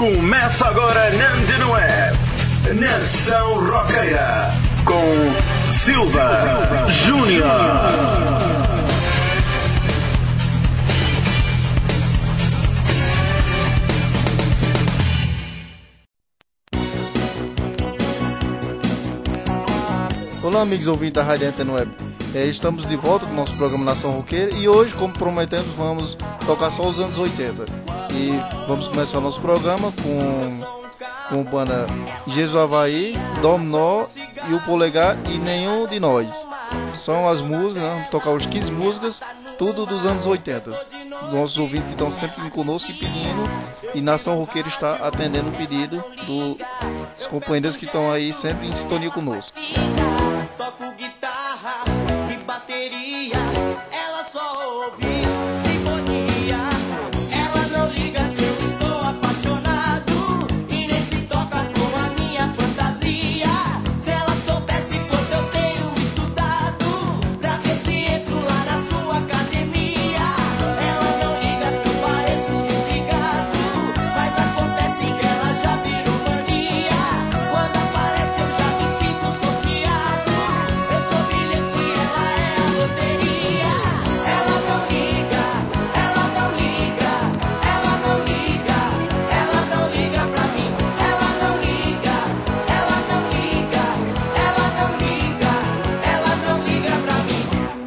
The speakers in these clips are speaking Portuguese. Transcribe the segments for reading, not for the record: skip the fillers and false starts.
Começa agora na Antena Web, Nação Roqueira, com Silva Júnior. Olá, amigos ouvintes da Rádio Antena Web. Estamos de volta com o nosso programa Nação Roqueira e hoje, como prometemos, vamos tocar só os anos 80. E vamos começar o nosso programa com a banda Jesus Havaí, Dominó e o Polegar e Nenhum de Nós. São as músicas, né? Vamos tocar os 15 músicas, tudo dos anos 80. Nossos ouvintes que estão sempre conosco e pedindo, e Nação Roqueira está atendendo o pedido dos companheiros que estão aí sempre em sintonia conosco. Toco guitarra e bateria, ela só ouve sinfonia. Ela não liga se eu estou apaixonado e nem se toca com a minha fantasia. Se ela soubesse quanto eu tenho estudado pra ver se entro lá na sua academia. Ela não liga se eu pareço desligado, mas acontece que ela já virou mania. Quando aparece eu já me sinto sorteado. Eu sou bilhete, ela é a loteria. Ela não liga, ela não liga, ela não liga, ela não liga pra mim. Ela não liga, ela não liga, ela não liga, ela não liga pra mim.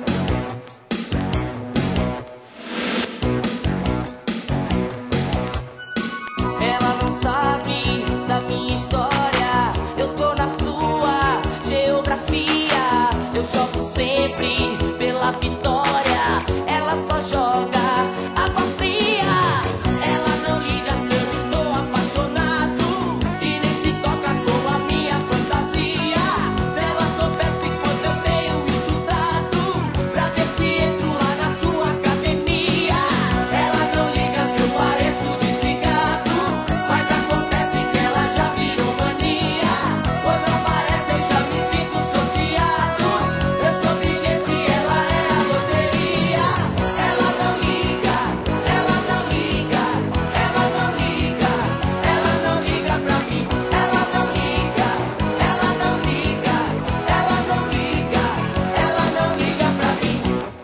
Ela não sabe da minha história, eu tô na sua geografia. Eu jogo sempre pela vitória, ela só joga água fria. Ela não liga se eu estou apaixonado e nem se toca com a minha fantasia. Se ela soubesse quanto eu tenho estudado pra ver se entro lá na sua academia. Ela não liga se eu pareço desligado, mas acontece que ela já virou mania. Quando aparece eu já me sinto sorteado. Eu sou bilhete, ela é a loteria. Ela não liga, ela não liga, ela não liga, ela não liga pra mim. Ela não liga, ela não liga, ela não liga, ela não liga pra mim.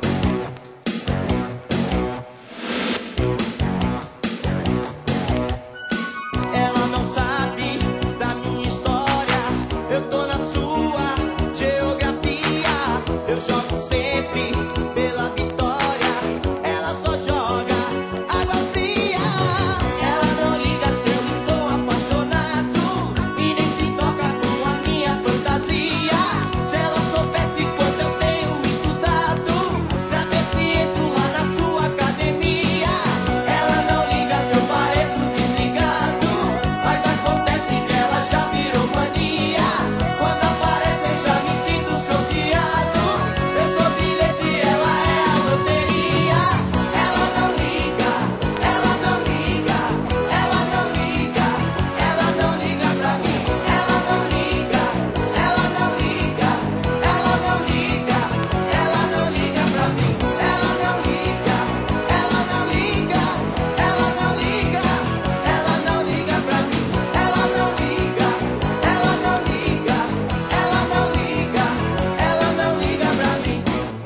Ela não sabe da minha história, eu tô na sua geografia. Eu jogo sempre pela vitória, ela só joga água fria. Ela não liga se eu estou apaixonado e nem se toca com a minha fantasia. Se ela soubesse quanto eu tenho estudado pra ver se entro lá na sua academia. Ela não liga se eu pareço desligado, mas acontece que ela já virou mania. Quando aparece eu já me sinto sorteado. Eu sou bilhete, ela é a loteria. Ela não liga, ela não liga, ela não liga, ela não liga pra mim. Ela não liga, ela não liga, ela não liga, ela não liga pra mim. Ela não liga, ela não liga, ela não liga, ela não liga pra mim. Ela não liga, ela não liga, ela não liga, ela não liga pra mim.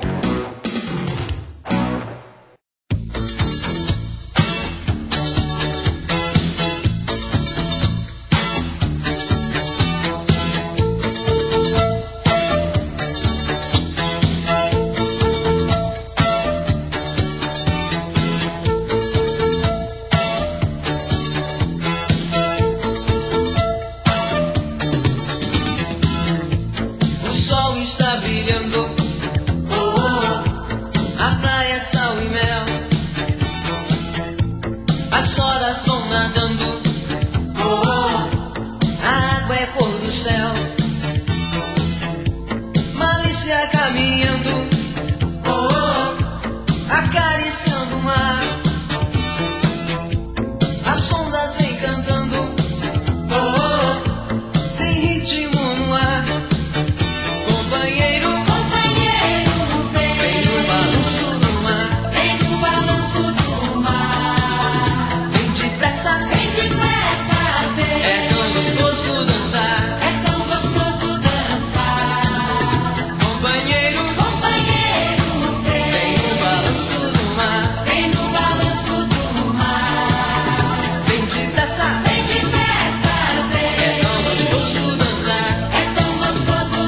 O sol está brilhando, oh, oh. A praia é sal e mel, as horas vão nadando, oh, oh. A água é cor do céu, malícia caminhando, oh, oh. Acariciando o mar, as ondas vêm cantando, oh, oh. Tem ritmo no ar. Companheiro, companheiro, vem no balanço do mar, vem no balanço do mar. Vem depressa, depressa, vem depressa, vem. É tão gostoso dançar, é tão gostoso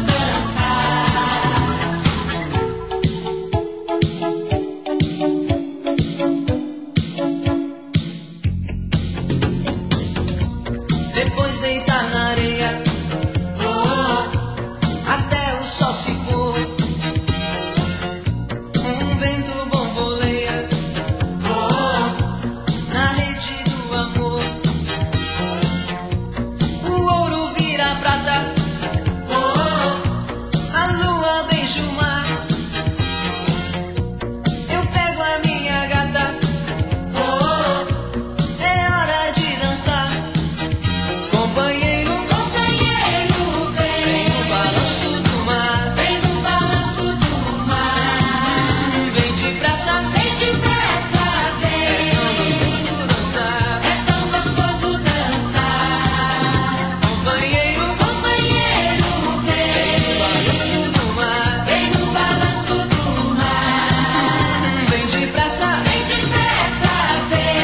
dançar. Depois deitar na areia, até o sol se pôr. Um vento bomboleia na rede do amor. O ouro vira prata, a lua beija o mar. Eu pego a minha gata, é hora de dançar. Companheiro, companheiro, vem no balanço do mar, vem no balanço do mar. Vem depressa, vem depressa, vem. É tão gostoso dançar, companheiro, companheiro, vem no balanço do mar, vem no balanço do mar. Vem depressa, vem depressa, vem.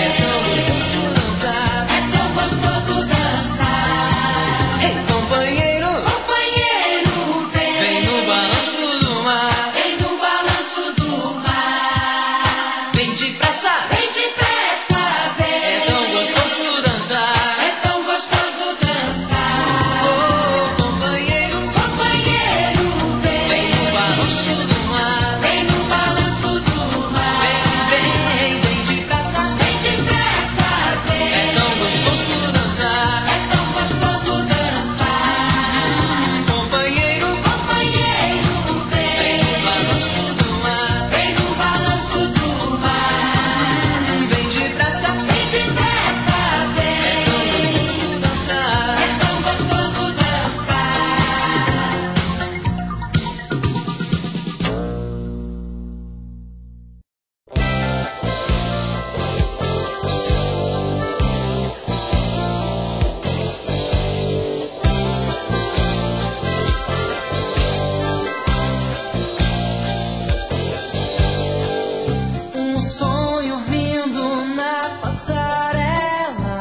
É tão gostoso dançar, ei, companheiro, companheiro, vem no balanço do mar, vem no balanço do mar. Vem depressa, vem depressa, vem. É tão gostoso dançar, é tão gostoso dançar. Oh, companheiro, companheiro, vem no balanço do mar, vem no balanço do mar. Vem depressa, vem depressa, vem. É tão gostoso dançar, é tão gostoso dançar. Companheiro, companheiro, vem no balanço do mar, vem no balanço do mar. Vem depressa, vem depressa, vem. É tão gostoso dançar, é tão gostoso dançar. Um sonho vindo na passarela,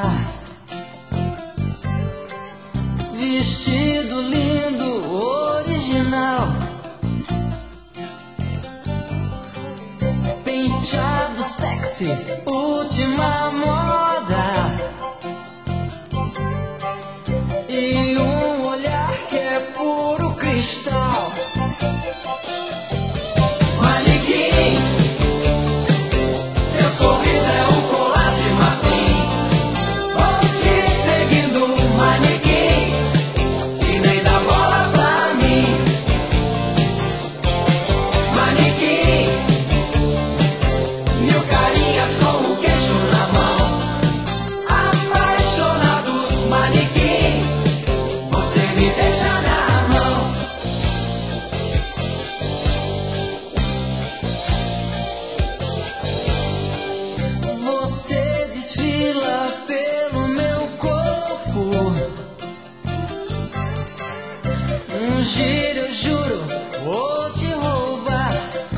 vestido lindo, original, penteado sexy, última moda, e um olhar que é puro cristal. Manequim, teu sorriso é um colar de marfim. Vou te seguindo, manequim, e nem dá bola pra mim. Manequim, mil carinhas com o queixo na mão. Apaixonados, manequim, você me deixa na mão. Você desfila pelo meu corpo. Um giro, eu juro, vou te roubar.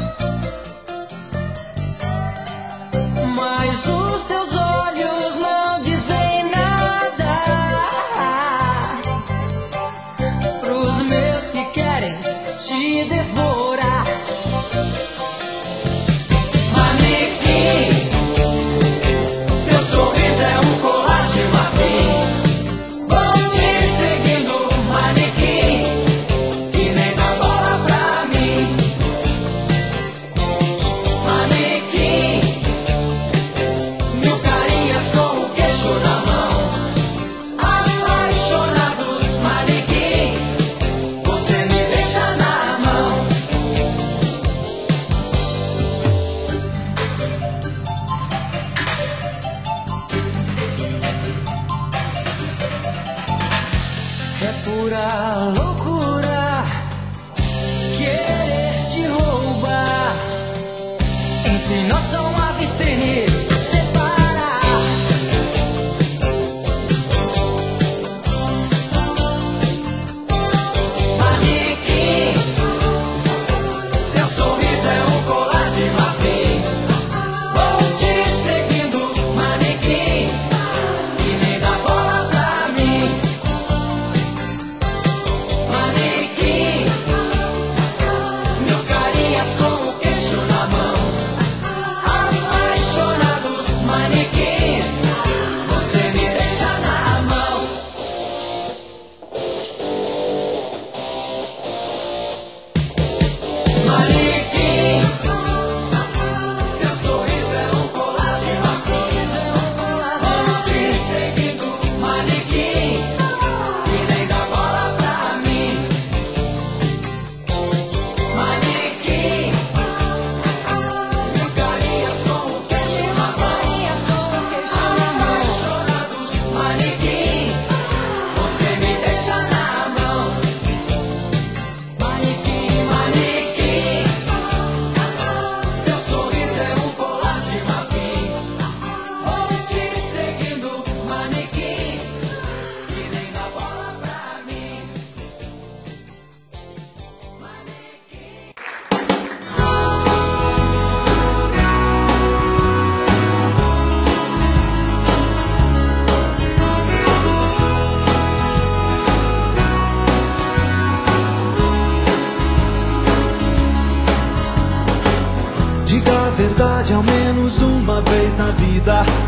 Mas os teus olhos não dizem nada pros meus que querem te devorar. Manequim, teu sorriso é um colar de marfim. Vou te seguindo, manequim, e nem dá bola pra mim. Manequim, mil carinhas com o queixo na mão. Apaixonados, manequim, você me deixa na mão. É pura loucura querer te roubar. Entre nós só uma vitrine separar. Manequim, teu sorriso é um colar de marfim. Vou te seguindo, manequim, e nem dá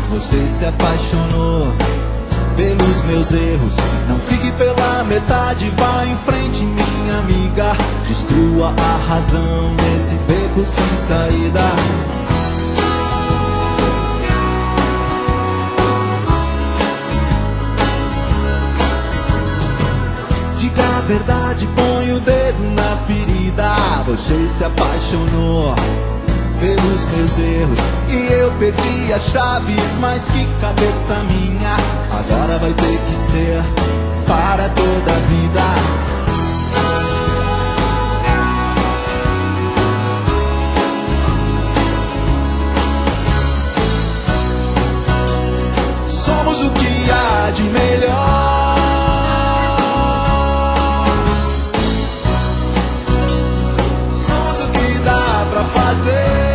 Você se apaixonou pelos meus erros. Não fique pela metade, vá em frente, minha amiga. Destrua a razão nesse beco sem saída. Diga a verdade, põe o dedo na ferida. Você se apaixonou pelos meus erros e eu perdi as chaves, mas que cabeça minha. Agora vai ter que ser para toda a vida. Somos o que há de melhor. Somos o que dá pra fazer.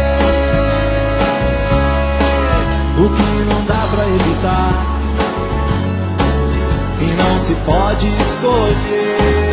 O que não dá pra evitar e não se pode escolher.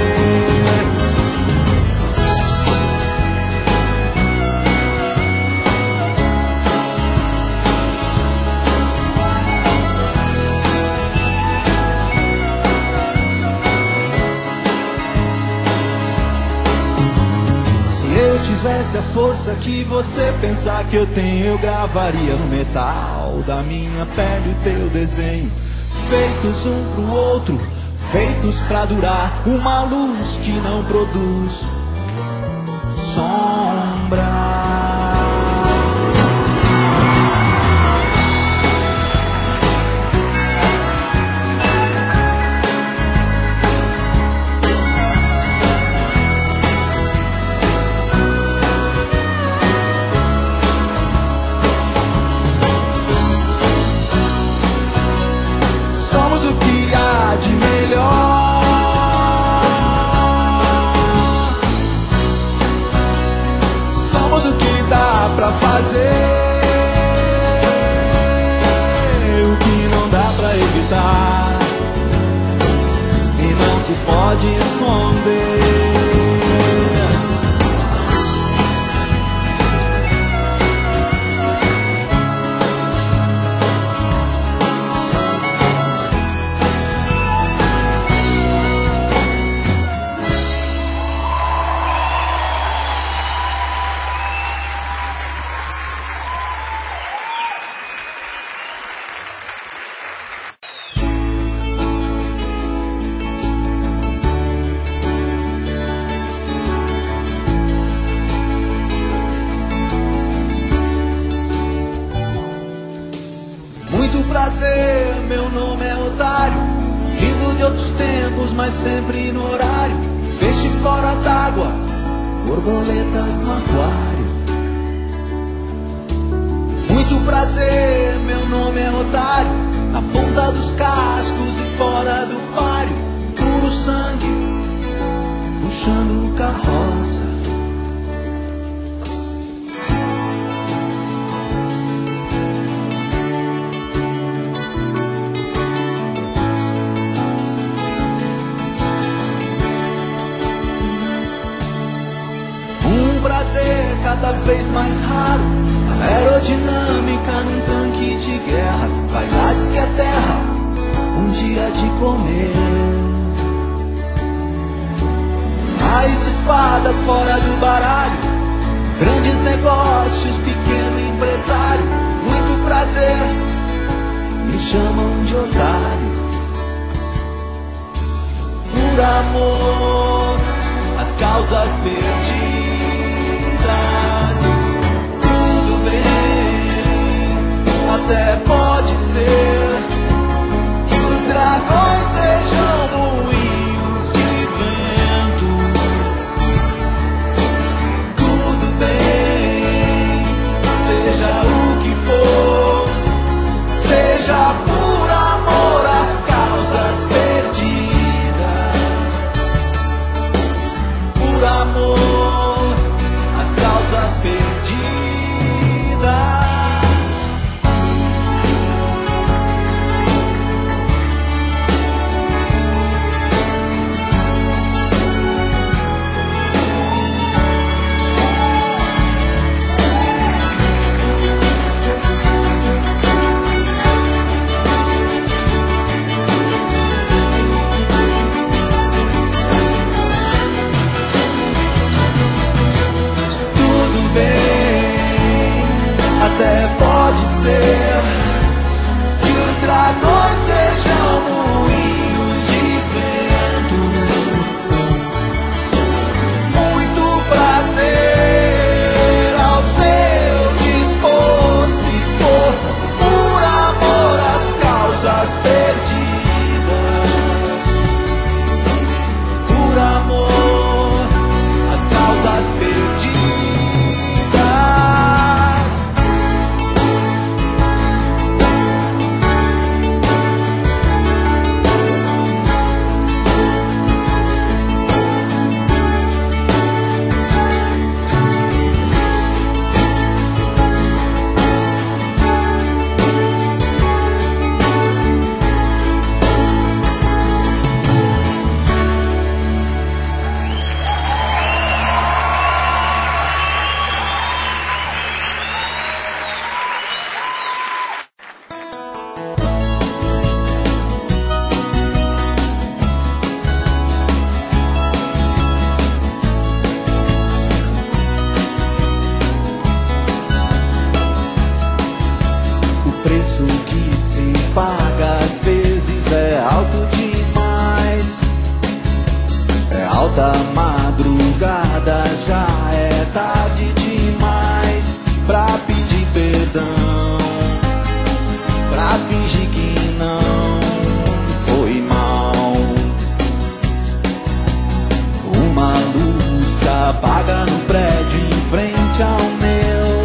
Se eu tivesse a força que você pensar que eu tenho, eu gravaria no metal da minha pele o teu desenho. Feitos um pro outro, feitos pra durar. Uma luz que não produz sombra. De melhor. Somos o que dá pra fazer, o que não dá pra evitar e não se pode esconder. Prazer, meu nome é Otário, vindo de outros tempos, mas sempre no horário. Peixe fora d'água, borboletas no aquário. Muito prazer, meu nome é Otário, na ponta dos cascos e fora do páreo. Puro sangue, puxando carroça. Cada vez mais raro, a aerodinâmica num tanque de guerra. Vaidades que a terra um dia de comer. Raiz de espadas fora do baralho, grandes negócios, pequeno empresário. Muito prazer, me chamam de otário. Por amor, as causas perdidas. Tudo bem, até pode ser que os dragões sejam moinhos de vento. Tudo bem, seja o que for, seja por amor às causas perdidas. Por amor, causas perdidas. perdidas. Por amor, as causas perdidas. O preço que se paga às vezes é alto demais. É alta madrugada, já é tarde demais pra pedir perdão, pra fingir que não foi mal. Uma luz se apaga no prédio em frente ao meu.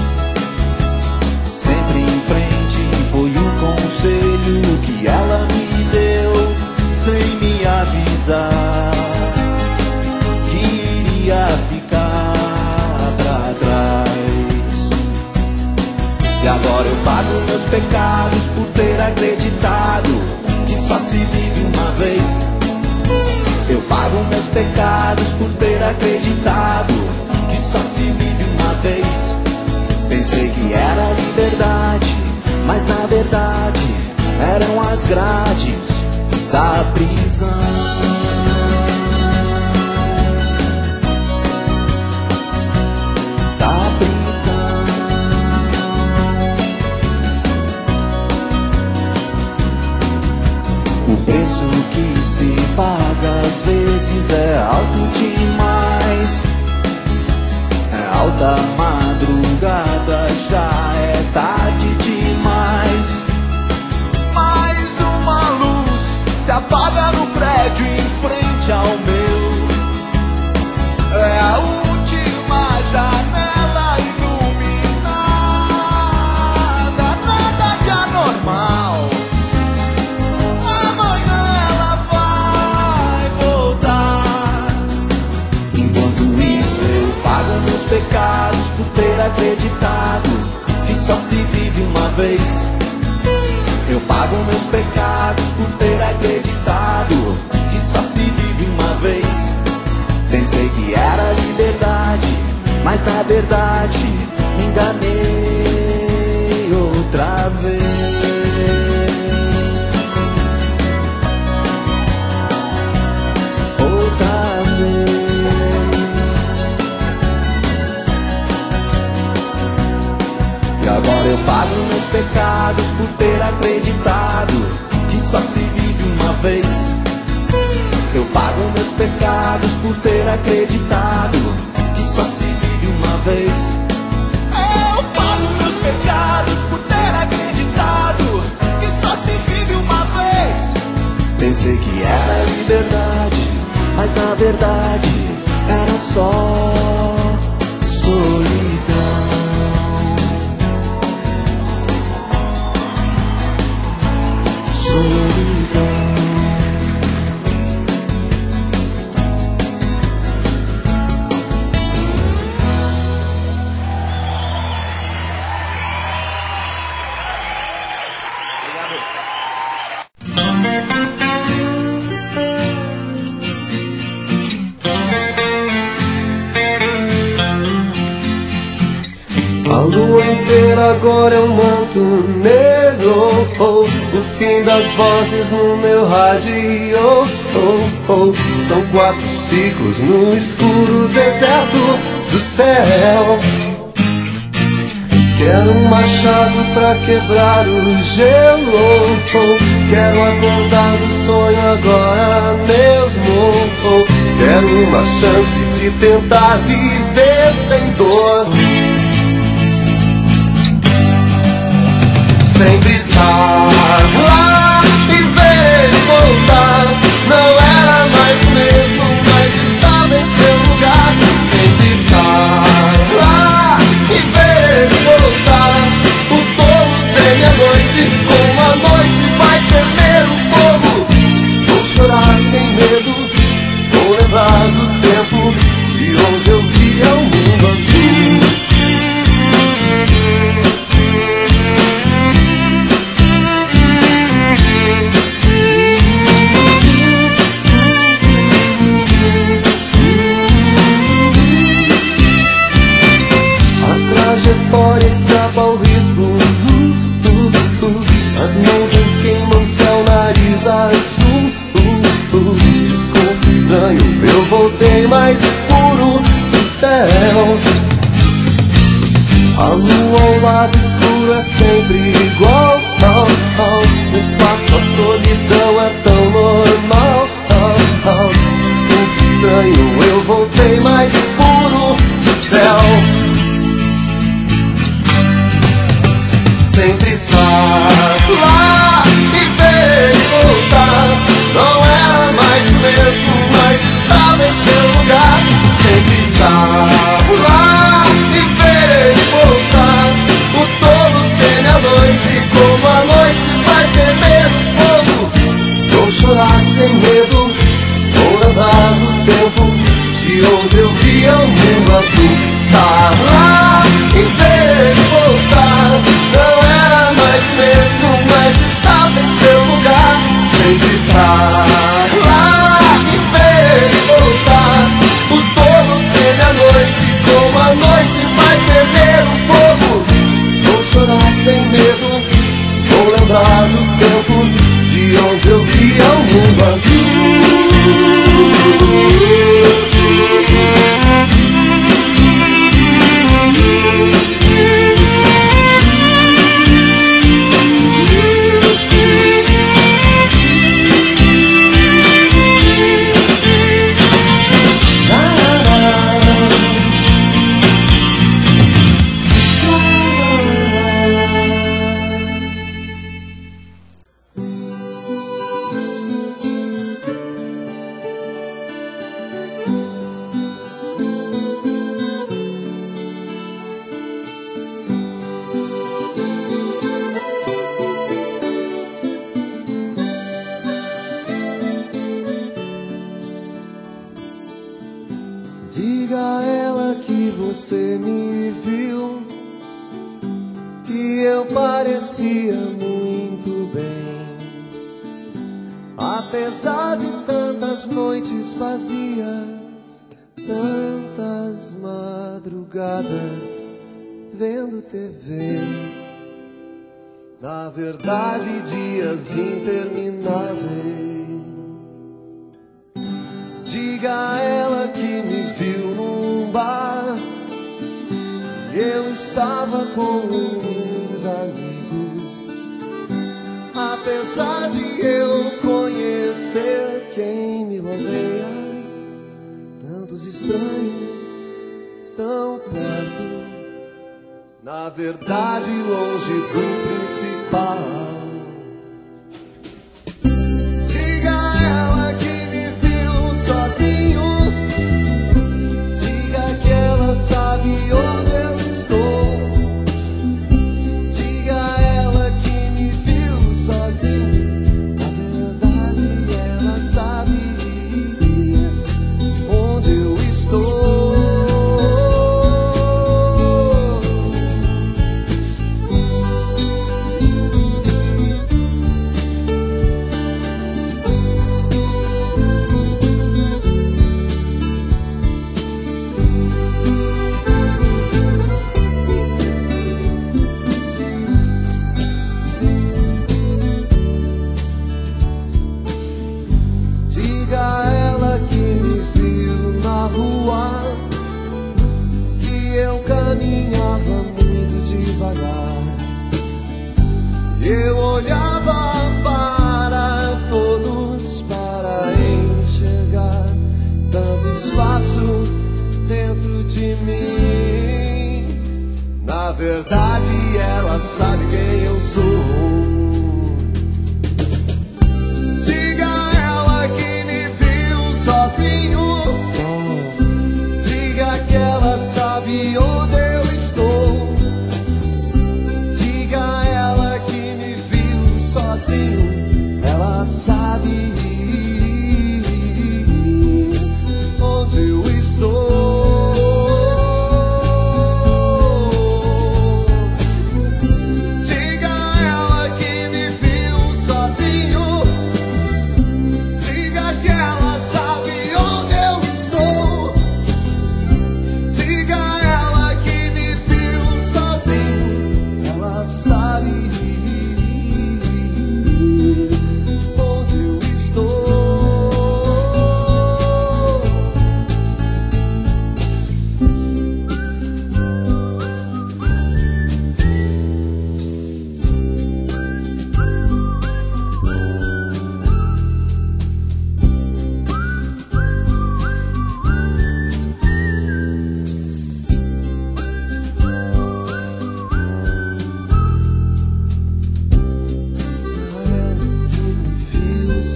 Sempre em frente foi o conselho que ela me deu, sem me avisar que iria ficar pra trás. E agora eu pago meus pecados por ter acreditado que só se vive uma vez. Eu pago meus pecados por ter acreditado que só se vive uma vez. Pensei que era liberdade, mas na verdade eram as grades da prisão. Da prisão. O preço que se paga às vezes é alto demais. É alta madrugada, já é tarde demais. Mais uma luz se apaga no prédio em frente ao meu. É a última janela iluminada, nada de anormal. Amanhã ela vai voltar. Enquanto isso eu pago meus pecados por ter acreditado que só se vive uma vez. Eu pago meus pecados por ter acreditado que só se vive uma vez. Pensei que era liberdade, mas na verdade me enganei outra vez. Outra vez. E agora eu pago meus pecados por ter acreditado que só se vive uma vez. Eu pago meus pecados por ter acreditado que só se vive uma vez. Eu pago meus pecados por ter acreditado que só se vive uma vez. Pensei que era liberdade, mas na verdade era só solidão. Solidão. A lua inteira agora é um manto negro, oh, o fim das vozes no meu rádio, oh, oh. São 4 ciclos no escuro deserto do céu. Quero um machado pra quebrar o gelo, oh. Quero acordar do sonho agora mesmo, oh. Quero uma chance de tentar viver sem dor. Sempre estar lá azul. Desculpe, estranho, eu voltei mais puro do céu. A lua ao lado escuro é sempre igual. No espaço a solidão é tão normal. Desculpe, estranho, eu voltei mais puro do céu. Sempre estar lá e ver e voltar. Não era mais o mesmo, mas estava em seu lugar. Sempre estar lá e ver e voltar. O tolo teme a noite, como a noite vai temer o fogo. Vou chorar sem medo, vou lembrar do tempo de onde eu via o mundo azul. Estar lá e ver e voltar. Não era mais o mesmo, mas estava em seu lugar. Sempre estar lá e ver e voltar. O tolo teme a noite, como a noite vai temer o fogo. Vou chorar sem medo, vou lembrar do tempo de onde eu via o mundo azul. Diga a ela que você me viu, que eu parecia muito bem. Apesar de tantas noites vazias, tantas madrugadas vendo TV, na verdade dias intermináveis. Diga a ela que me viu num bar e eu estava com uns amigos. Apesar de eu conhecer quem me rodeia, tantos estranhos tão perto, na verdade longe do principal. Diga a ela que me viu sozinho, diga que ela sabe onde eu estou. Diga a ela que me viu sozinho, na verdade ela sabe onde eu estou. Diga a ela que me viu na rua, que eu caminhava muito devagar. Eu olhava para todos para enxergar tanto espaço dentro de mim. Na verdade ela sabe quem eu sou. Diga a ela que me viu sozinho, diga que ela sabe onde eu estou. Diga a ela que me viu sozinho, ela sabe onde eu estou.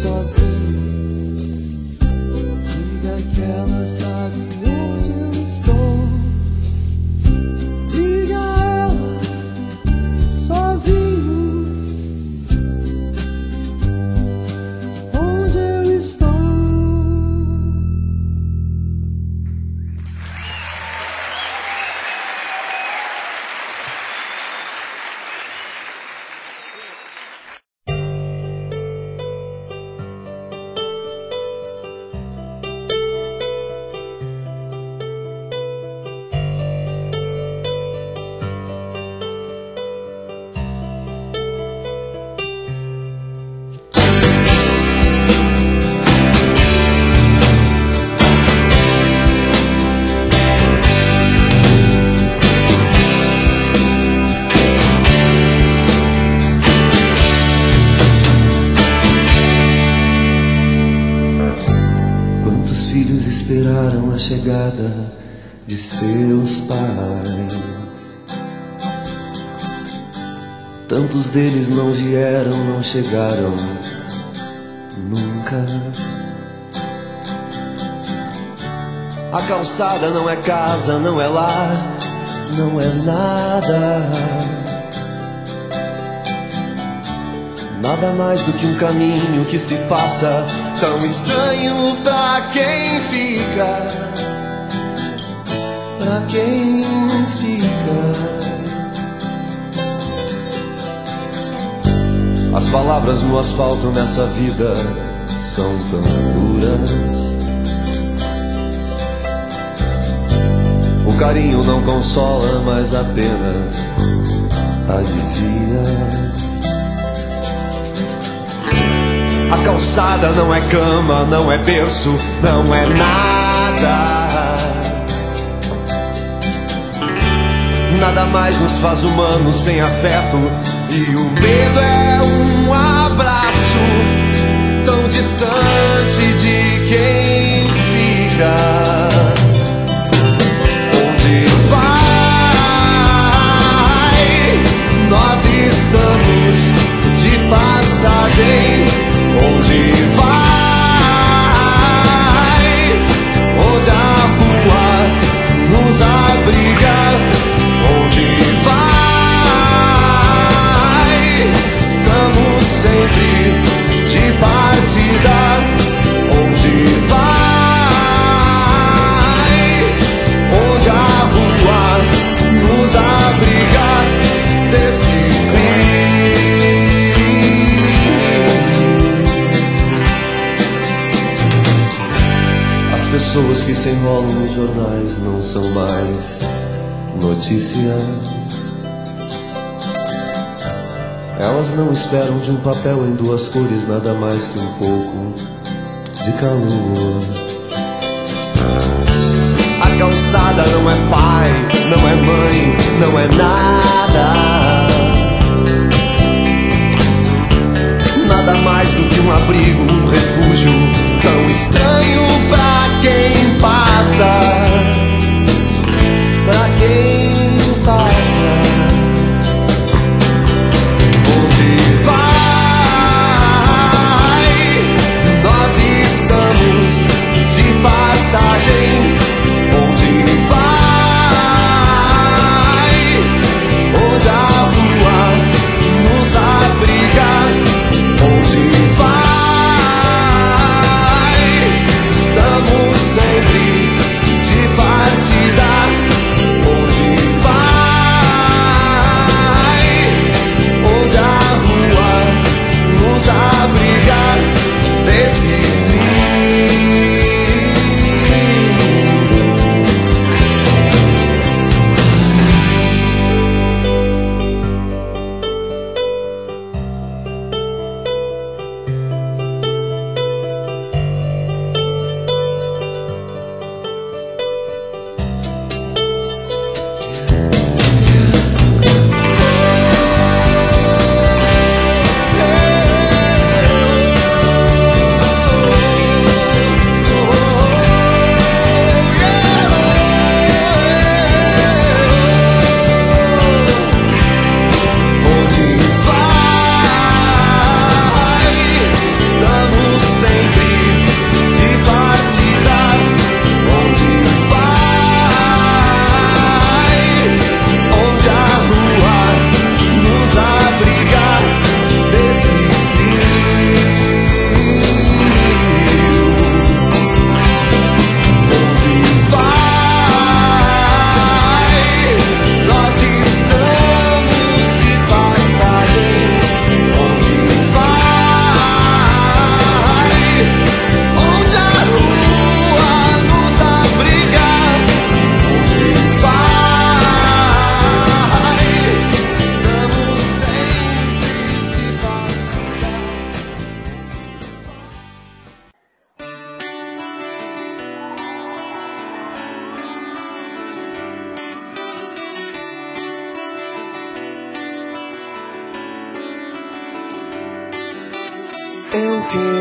sozinho. Diga que ela sabe onde eu estou. Diga a ela sozinho onde eu estou. Quantos filhos esperaram a chegada de seus pais? Tantos deles não vieram, não chegaram nunca. A calçada não é casa, não é lar, não é nada. Nada mais do que um caminho que se passa, tão estranho pra quem fica. Pra quem fica. As palavras no asfalto nessa vida são tão duras. O carinho não consola, mas apenas alivia. A calçada não é cama, não é berço, não é nada. Nada mais nos faz humanos sem afeto. E o medo é um abraço tão distante de quem fica. Onde vai? Nós estamos de passagem. Onde vai? Onde a rua nos abriga? Onde vai? Estamos sempre de partida. Onde vai? Onde a rua nos abriga desse pessoas que se enrolam nos jornais não são mais notícia. Elas não esperam de um papel em duas cores nada mais que um pouco de calor. A calçada não é pai, não é mãe, não é nada. Nada mais do que um abrigo, um refúgio tão estranho pra quem passa. Pra quem passa. Onde vai? Nós estamos de passagem. Onde vai? Onde a rua nos abriga. Onde vai?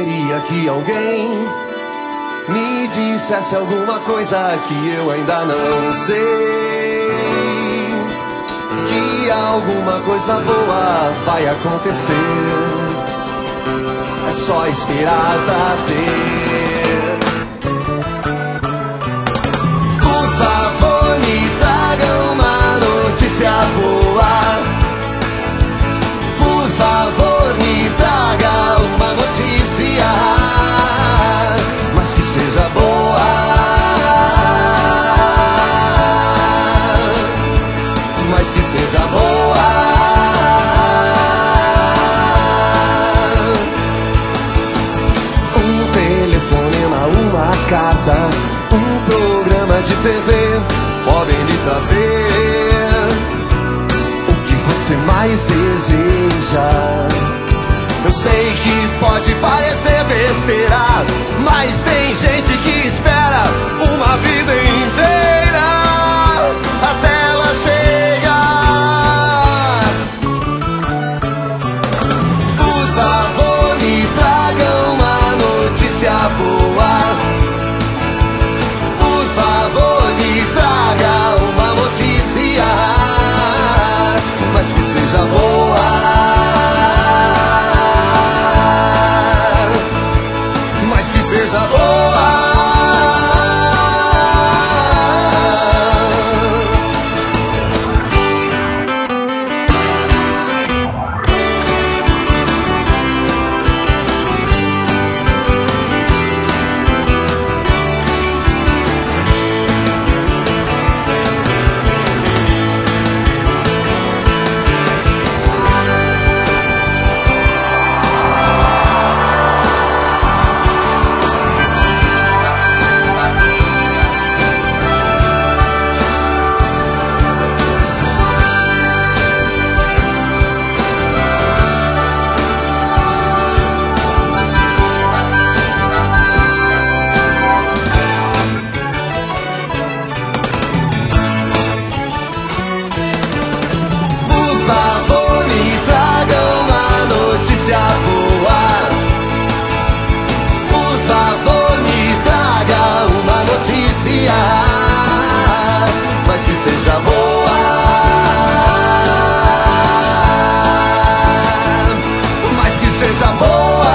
queria que alguém me dissesse alguma coisa que eu ainda não sei. Que alguma coisa boa vai acontecer. É só esperar pra ver. Por favor, me traga uma notícia boa. Por favor, me traga uma notícia, mas que seja boa. Mas que seja boa. Um telefonema, uma carta, um programa de TV podem lhe trazer o que você mais deseja. Eu sei que pode parecer besteira, mas tem gente que espera uma vida inteira até ela chegar. Por favor, me traga uma notícia boa. Por favor, me traga uma notícia, mas que seja boa. Mas que seja boa. Mas que seja boa. Mas que seja boa.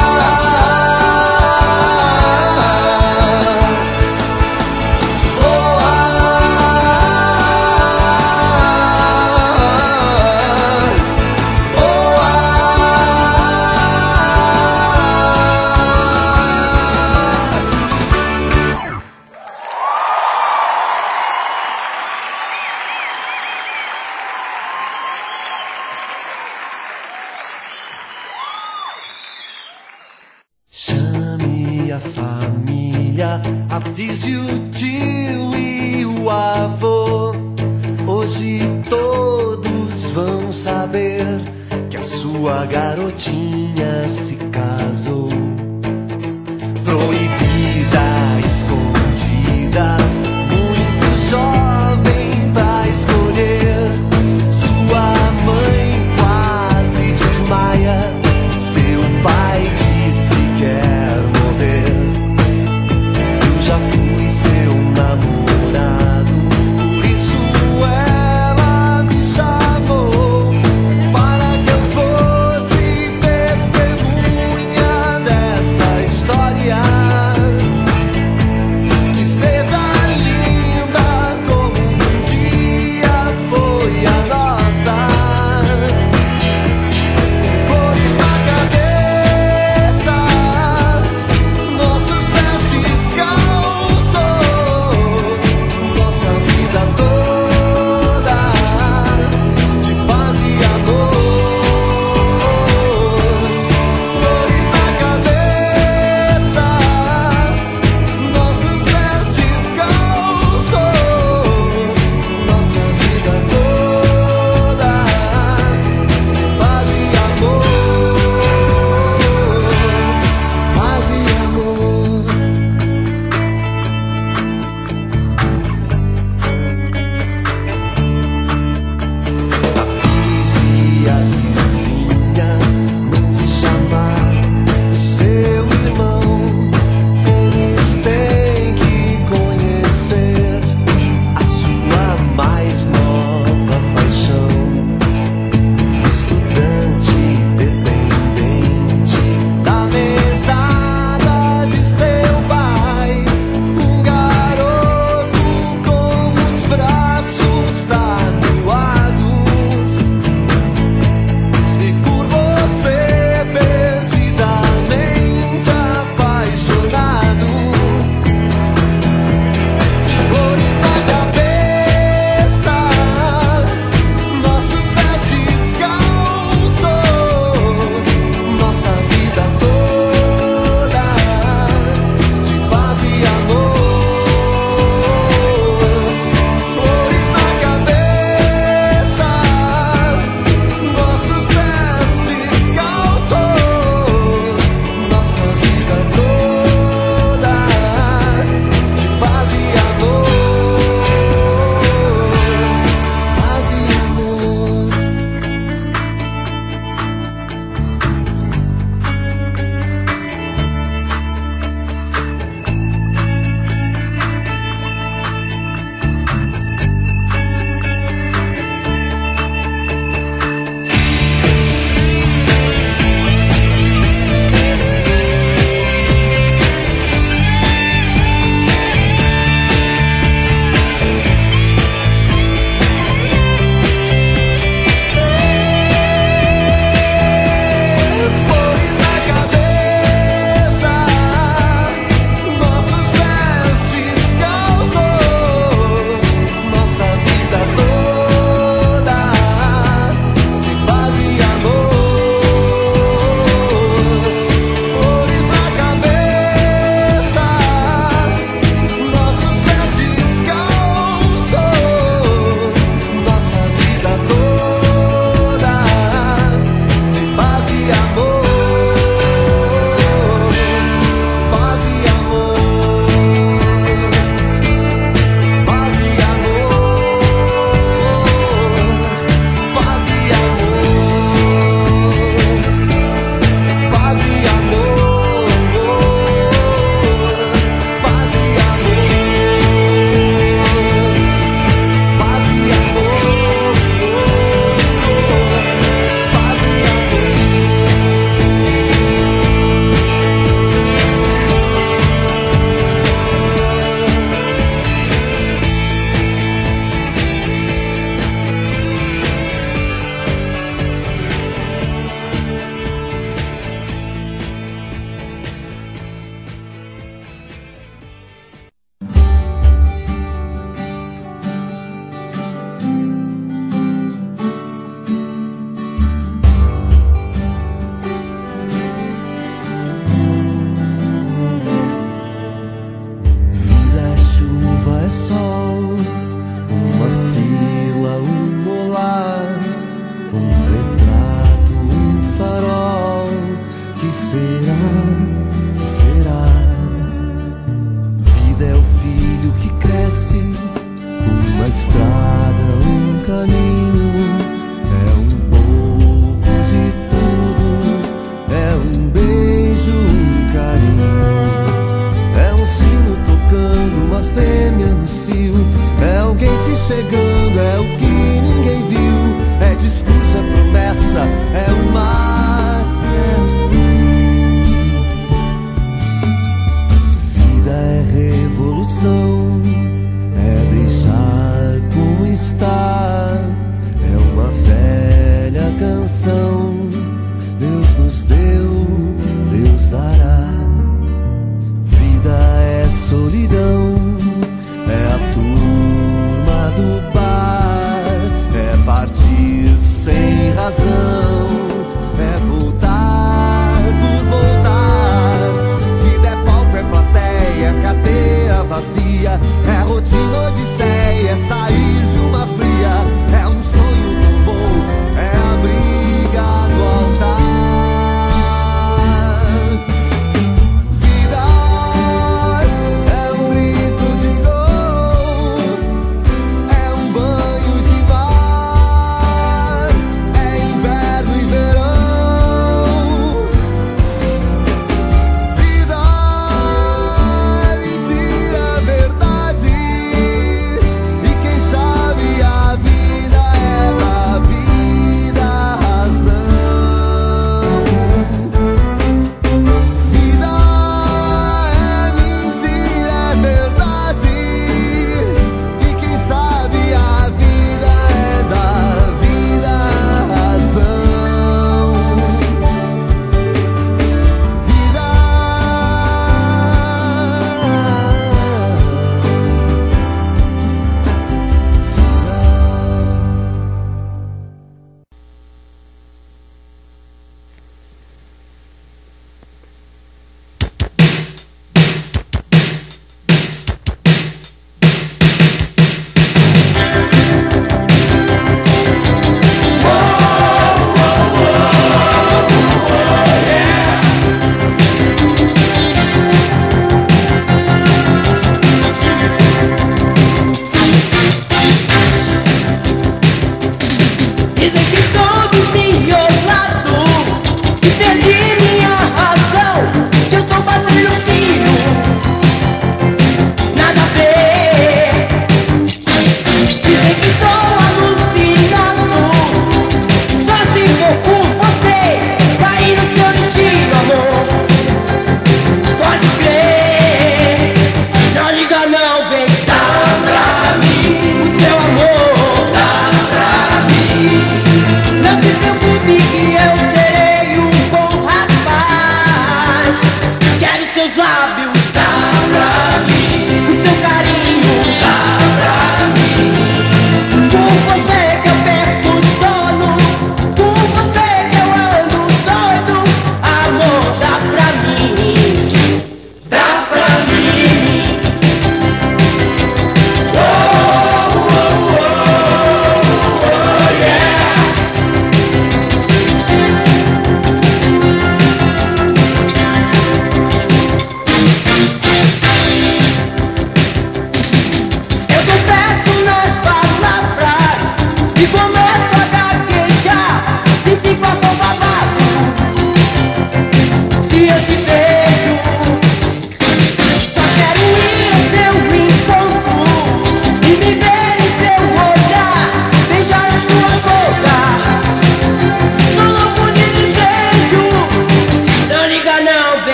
Chame a família, avise o tio e o avô. Hoje todos vão saber que a sua garotinha se casou. Proibida, escondida, muito jovem pra escolher. Sua mãe quase desmaia, seu pai diz que quer morrer. Eu já fui seu namorado, por isso ela me chamou para que eu fosse testemunha dessa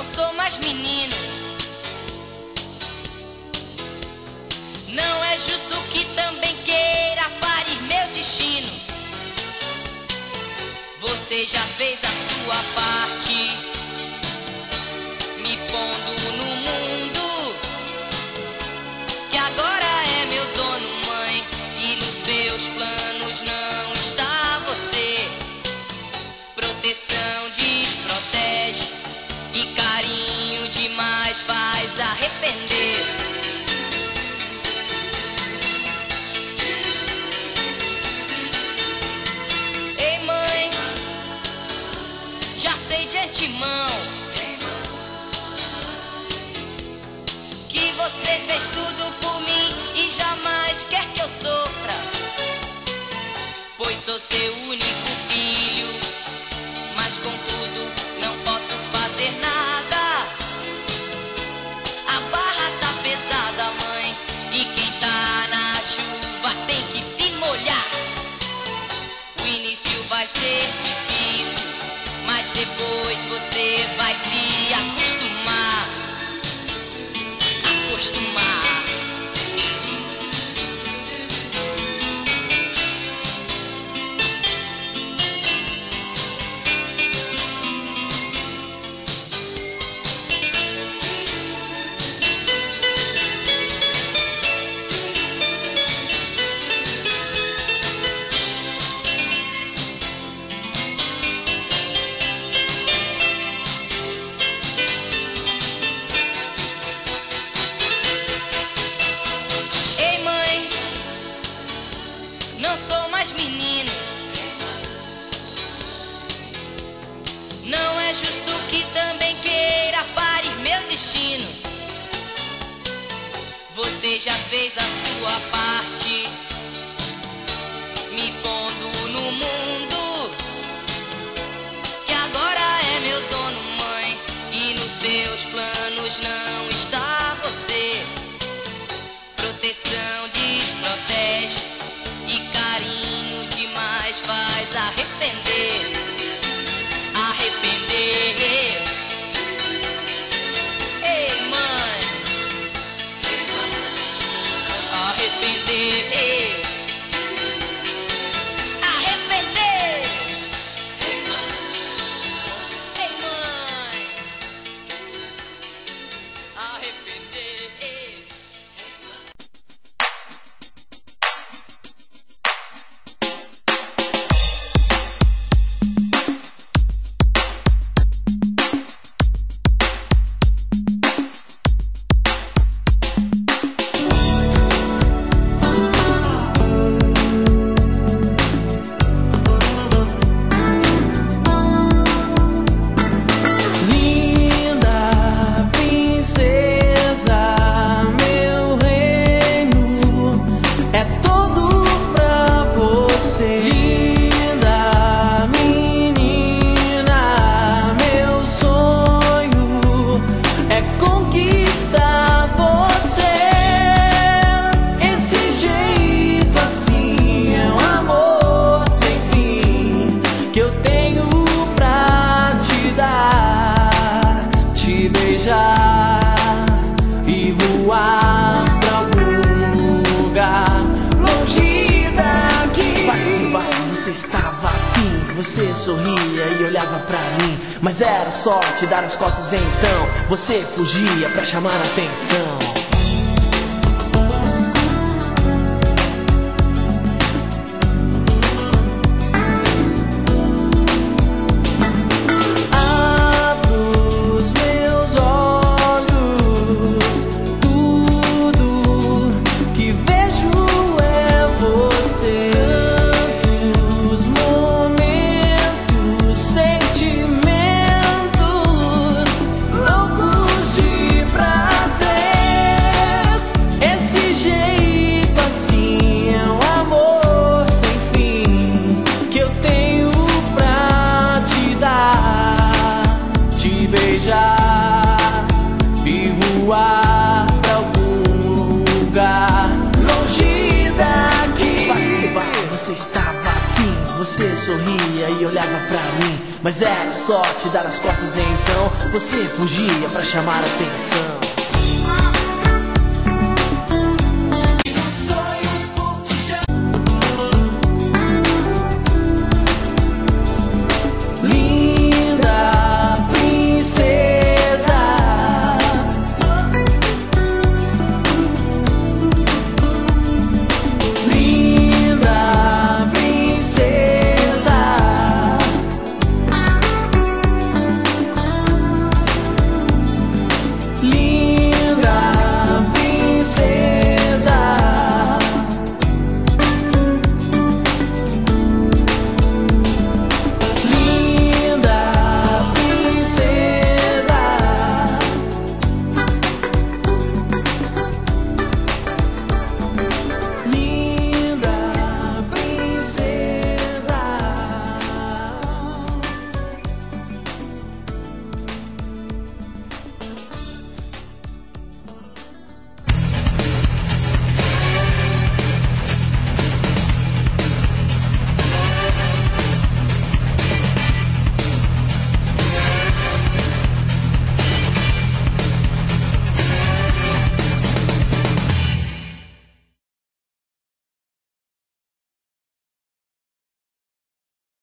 sou mais menino. Não é justo que também queira parir meu destino. Você já fez a sua parte, me pondo no mundo, que agora é meu dono, mãe, e nos seus planos não está você. Proteção desprotege e carinho demais faz arrepender. Ei, mãe, já sei de antemão que você fez tudo por mim e jamais quer que eu sofra, pois sou seu único filho, mas contudo não posso fazer nada. A barra tá pesada, mãe, e quem tá na chuva tem que se molhar. O início vai ser difícil, mas depois você vai se acostumar. Acostumar. Ei, mãe, não sou mais menino. Não é justo que também queira parir meu destino. Você já fez a sua parte, me pondo no mundo, que agora é meu dono, mãe, e nos seus planos não está você. Proteção desprotege e carinho demais faz arrepender. Arrepender. Ei, mãe, arrepender. Arrepender. Ei, mãe, arrepender. Linda princesa, meu reino é todo pra você. Linda menina, meu sonho é conquistar você. Esse jeito assim é um amor sem fim que eu tenho pra te dar, te beijar e voar pra algum lugar longe daqui. Você estava afim, você sorria e olhava pra mim, mas era só te dar as costas, então você fugia pra chamar a atenção. Abro os meus olhos, tudo que vejo é você. Tantos momentos, sentimentos loucos de prazer. Esse jeito assim é um amor sem fim que eu tenho pra te dar, te beijar e voar pra algum lugar longe daqui. Você estava afim, você sorria e olhava pra mim, Mas é só te dar as costas, então você fugia pra chamar a atenção.